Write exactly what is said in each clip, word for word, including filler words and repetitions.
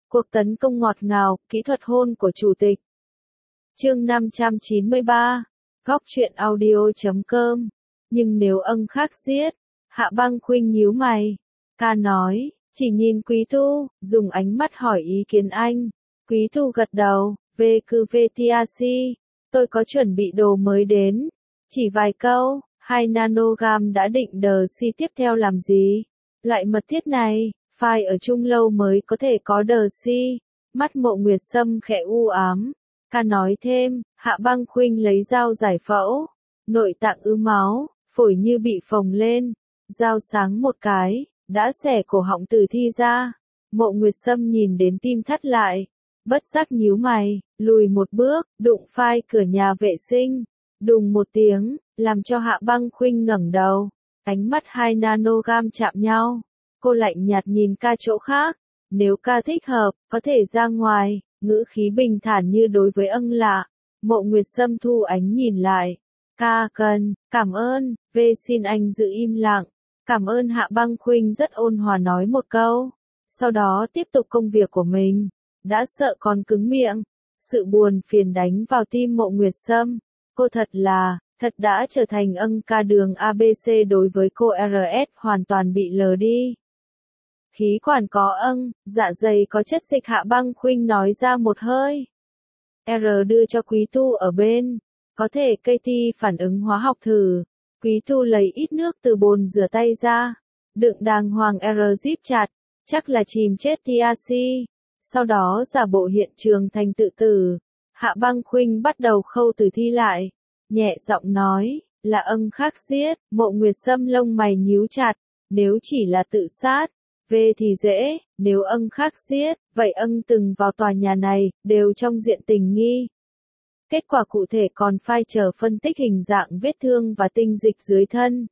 Cuộc tấn công ngọt ngào, kỹ thuật hôn của chủ tịch. Chương năm trăm chín mươi ba. Góc truyện audio chấm com. Nhưng nếu ân khắc giết, Hạ Băng Khuynh nhíu mày. Ca nói, chỉ nhìn Quý Tu, dùng ánh mắt hỏi ý kiến anh. Quý Tu gật đầu, về cư về tiasi. Tôi có chuẩn bị đồ mới đến. Chỉ vài câu, hai nanogam đã định đờ si tiếp theo làm gì? Loại mật thiết này, phải ở chung lâu mới có thể có đờ si. Mắt Mộ Nguyệt Sâm khẽ u ám. Ca nói thêm, Hạ Băng Khuynh lấy dao giải phẫu. Nội tạng ứ máu, phổi như bị phồng lên. Dao sáng một cái, đã xẻ cổ họng Tử Thi ra. Mộ Nguyệt Sâm nhìn đến tim thắt lại. Bất giác nhíu mày, lùi một bước, đụng phai cửa nhà vệ sinh. Đùng một tiếng, làm cho Hạ Băng Khuynh ngẩng đầu. Ánh mắt hai nanogam chạm nhau. Cô lạnh nhạt nhìn ca chỗ khác. Nếu ca thích hợp, có thể ra ngoài. Ngữ khí bình thản như đối với ân lạ. Mộ Nguyệt Sâm thu ánh nhìn lại. Ca cần, cảm ơn, về xin anh giữ im lặng. Cảm ơn. Hạ Băng Khuynh rất ôn hòa nói một câu. Sau đó tiếp tục công việc của mình. Đã sợ còn cứng miệng. Sự buồn phiền đánh vào tim Mộ Nguyệt Sâm. Cô thật là, thật đã trở thành ân ca đường a bê xê đối với cô rờ ét hoàn toàn bị lờ đi. Khí quản có ân, dạ dày có chất dịch. Hạ Băng Khuynh nói ra một hơi. R đưa cho Quý Tu ở bên. Có thể cây ti phản ứng hóa học thử. Quý Tu lấy ít nước từ bồn rửa tay ra. Đựng đàng hoàng R zip chặt. Chắc là chìm chết tiasi. Sau đó giả bộ hiện trường thành tự tử. Hạ Băng Khuynh bắt đầu khâu Tử Thi lại. Nhẹ giọng nói, là ân khắc giết. Mộ Nguyệt Sâm lông mày nhíu chặt. Nếu chỉ là tự sát, về thì dễ. Nếu ân khắc giết, vậy ân từng vào tòa nhà này, đều trong diện tình nghi. Kết quả cụ thể còn phải chờ phân tích hình dạng vết thương và tinh dịch dưới thân.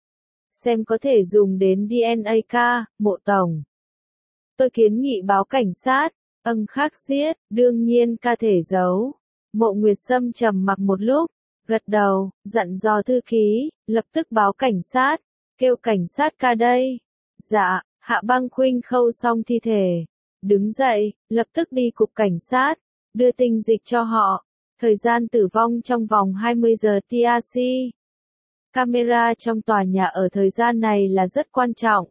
Xem có thể dùng đến đê en a ca, Mộ Tổng. Tôi kiến nghị báo cảnh sát. Ân khắc giết, đương nhiên ca thể giấu. Mộ Nguyệt Sâm trầm mặc một lúc, gật đầu, dặn dò thư ký, lập tức báo cảnh sát. Kêu cảnh sát ca đây. Dạ. Hạ Băng Khuynh khâu xong thi thể. Đứng dậy, lập tức đi cục cảnh sát. Đưa tinh dịch cho họ. Thời gian tử vong trong vòng hai mươi giờ tiasi. Camera trong tòa nhà ở thời gian này là rất quan trọng.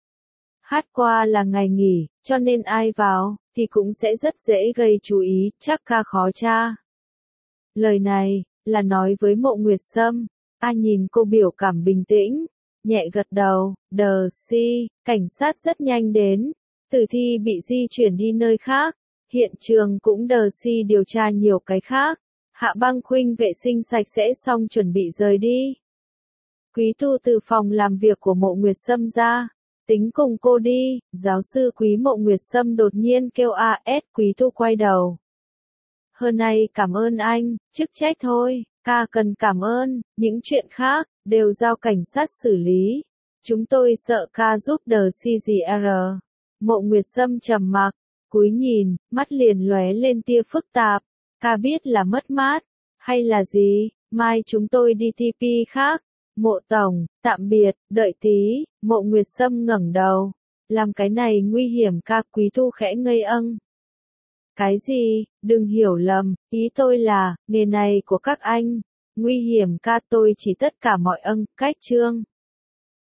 Hát qua là ngày nghỉ, cho nên ai vào, thì cũng sẽ rất dễ gây chú ý, chắc ca khó tra. Lời này, là nói với Mộ Nguyệt Sâm. A nhìn cô biểu cảm bình tĩnh. Nhẹ gật đầu, đờ si, cảnh sát rất nhanh đến. Tử Thi bị di chuyển đi nơi khác. Hiện trường cũng đờ si điều tra nhiều cái khác. Hạ Băng Khuynh vệ sinh sạch sẽ xong chuẩn bị rời đi. Quý Tu từ phòng làm việc của Mộ Nguyệt Sâm ra. Tính cùng cô đi. Giáo sư Quý. Mộ Nguyệt Sâm đột nhiên kêu a ét. Quý Tu quay đầu. Hơn này cảm ơn anh, chức trách thôi. Ca cần cảm ơn, những chuyện khác, đều giao cảnh sát xử lý. Chúng tôi sợ ca giúp đờ xê giê rờ. Mộ Nguyệt Sâm trầm mặc, cúi nhìn, mắt liền lóe lên tia phức tạp. Ca biết là mất mát, hay là gì, mai chúng tôi đi tê pê khác. Mộ Tổng, tạm biệt, đợi tí. Mộ Nguyệt Sâm ngẩng đầu. Làm cái này nguy hiểm. Ca. Quý Tu khẽ ngây âng. Cái gì, đừng hiểu lầm, ý tôi là, nghề này của các anh, nguy hiểm. Ca. Tôi chỉ tất cả mọi ân, cách chương.